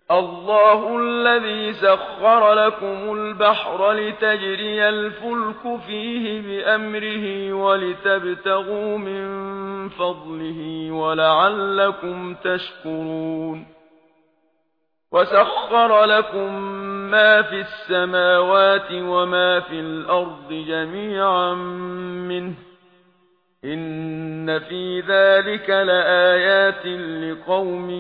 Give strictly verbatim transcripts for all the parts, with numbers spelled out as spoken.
الله الذي سخر لكم البحر لتجري الفلك فيه بأمره ولتبتغوا من فضله ولعلكم تشكرون وسخر لكم ما في السماوات وما في الأرض جميعا منه إن في ذلك لآيات لقوم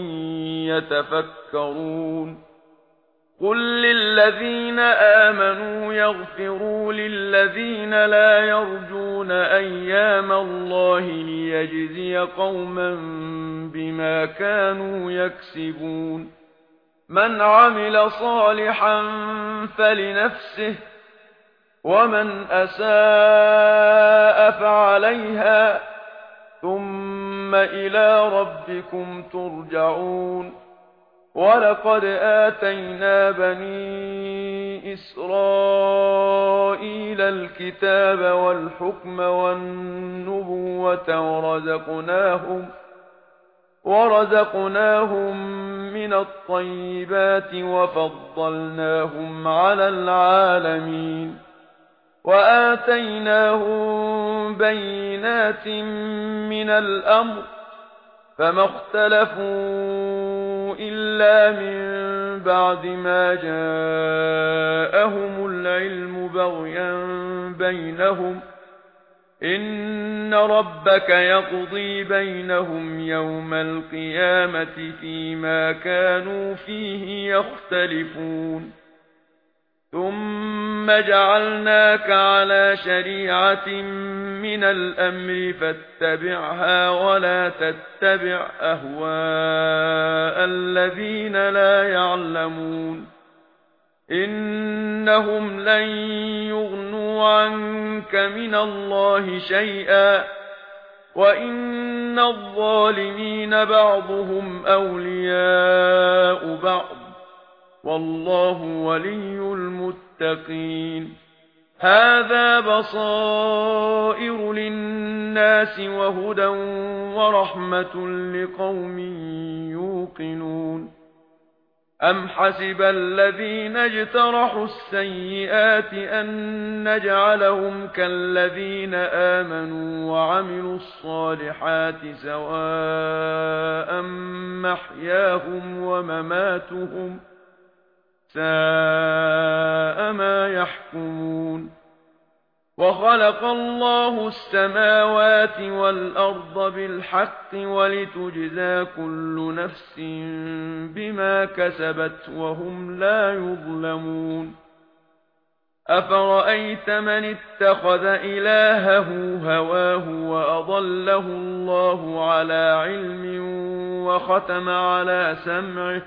يتفكرون قل للذين آمنوا يغفروا للذين لا يرجون أيام الله ليجزي قوما بما كانوا يكسبون من عمل صالحا فلنفسه ومن أساء فعليها ثم إلى ربكم ترجعون ولقد آتينا بني إسرائيل الكتاب والحكم والنبوة ورزقناهم ورزقناهم من الطيبات وفضلناهم على العالمين وآتيناهم بينات من الأمر فما اختلفوا إلا من بعد ما جاءهم العلم بغيا بينهم إن ربك يقضي بينهم يوم القيامة فيما كانوا فيه يختلفون ثم جعلناك على شريعة من الأمر فاتبعها ولا تتبع أهواء الذين لا يعلمون إنهم لن يغنوا عنك من الله شيئا وإن الظالمين بعضهم أولياء بعض والله ولي المتقين هذا بصائر للناس وهدى ورحمة لقوم يوقنون أم حسب الذين اجترحوا السيئات أن نجعلهم كالذين آمنوا وعملوا الصالحات سواء محياهم ومماتهم ساء ما يحكمون وخلق الله السماوات والأرض بالحق ولتجزى كل نفس بما كسبت وهم لا يظلمون أفرأيت من اتخذ إلهه هواه وأضله الله على علم وختم على سمعه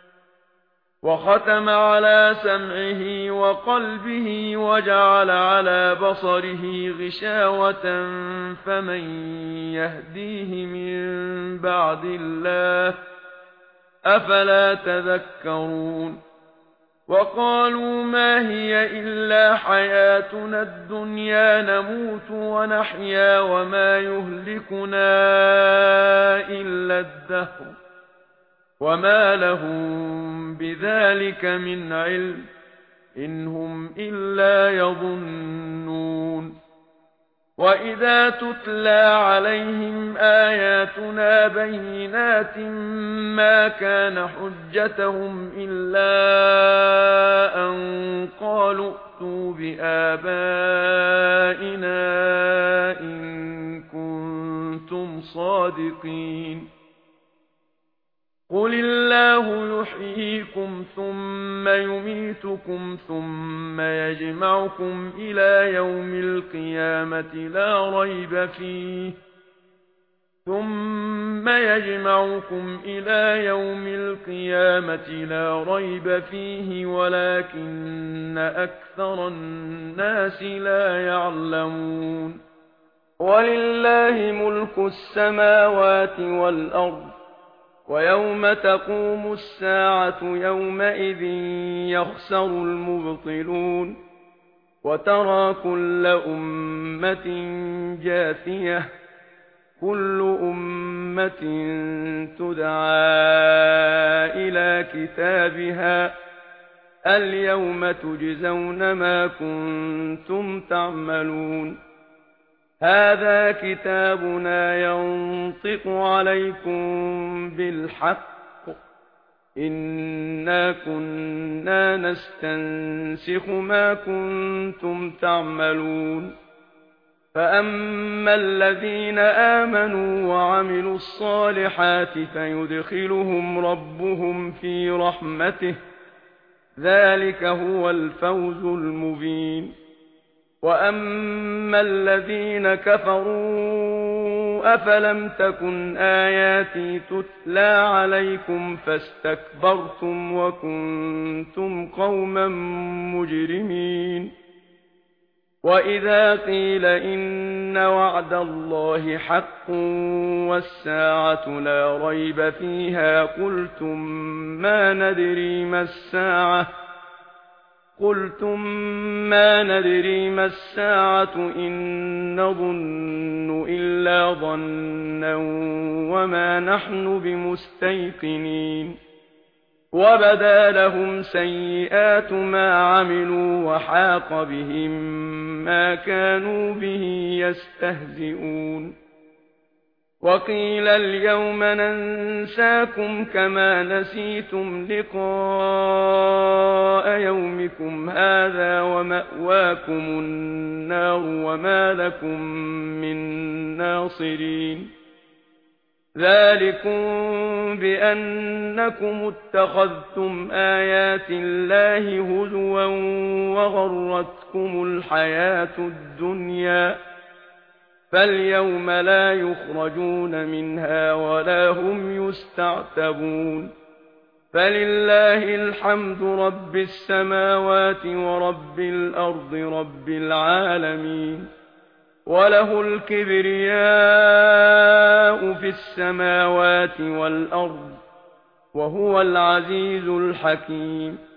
وختم على سمعه وقلبه وجعل على بصره غشاوة فمن يهديه من بعد الله أفلا تذكرون وقالوا ما هي إلا حياتنا الدنيا نموت ونحيا وما يهلكنا إلا الدهر وما لهم بذلك من علم إن هم إلا يظنون وإذا تتلى عليهم آياتنا بينات ما كان حجتهم إلا أن قالوا ائتوا بآبائنا إن كنتم صادقين قل الله يحييكم ثم يميتكم ثم يجمعكم إلى يوم القيامة لا ريب فيه ثم يجمعكم إلى يوم القيامة لا ريب فيه ولكن أكثر الناس لا يعلمون ولله ملك السماوات والأرض ويوم تقوم الساعة يومئذ يخسر المبطلون وترى كل أمة جاثية كل أمة تدعى إلى كتابها اليوم تجزون ما كنتم تعملون هذا كتابنا ينطق عليكم بالحق إنا كنا نستنسخ ما كنتم تعملون فأما الذين آمنوا وعملوا الصالحات فيدخلهم ربهم في رحمته ذلك هو الفوز المبين وأما الذين كفروا أفلم تكن آياتي تتلى عليكم فاستكبرتم وكنتم قوما مجرمين وإذا قيل إن وعد الله حق والساعة لا ريب فيها قلتم ما ندري ما الساعة قلتم ما ندري ما الساعة إن نظن إلا ظنا وما نحن بمستيقنين وبدا لهم سيئات ما عملوا وحاق بهم ما كانوا به يستهزئون وقيل اليوم ننساكم كما نسيتم لقاء يومكم هذا ومأواكم النار وما لكم من ناصرين ذلكم بأنكم اتخذتم آيات الله هزوا وغرتكم الحياة الدنيا فاليوم لا يخرجون منها ولا هم يستعتبون فلله الحمد رب السماوات ورب الأرض رب العالمين وله الكبرياء في السماوات والأرض وهو العزيز الحكيم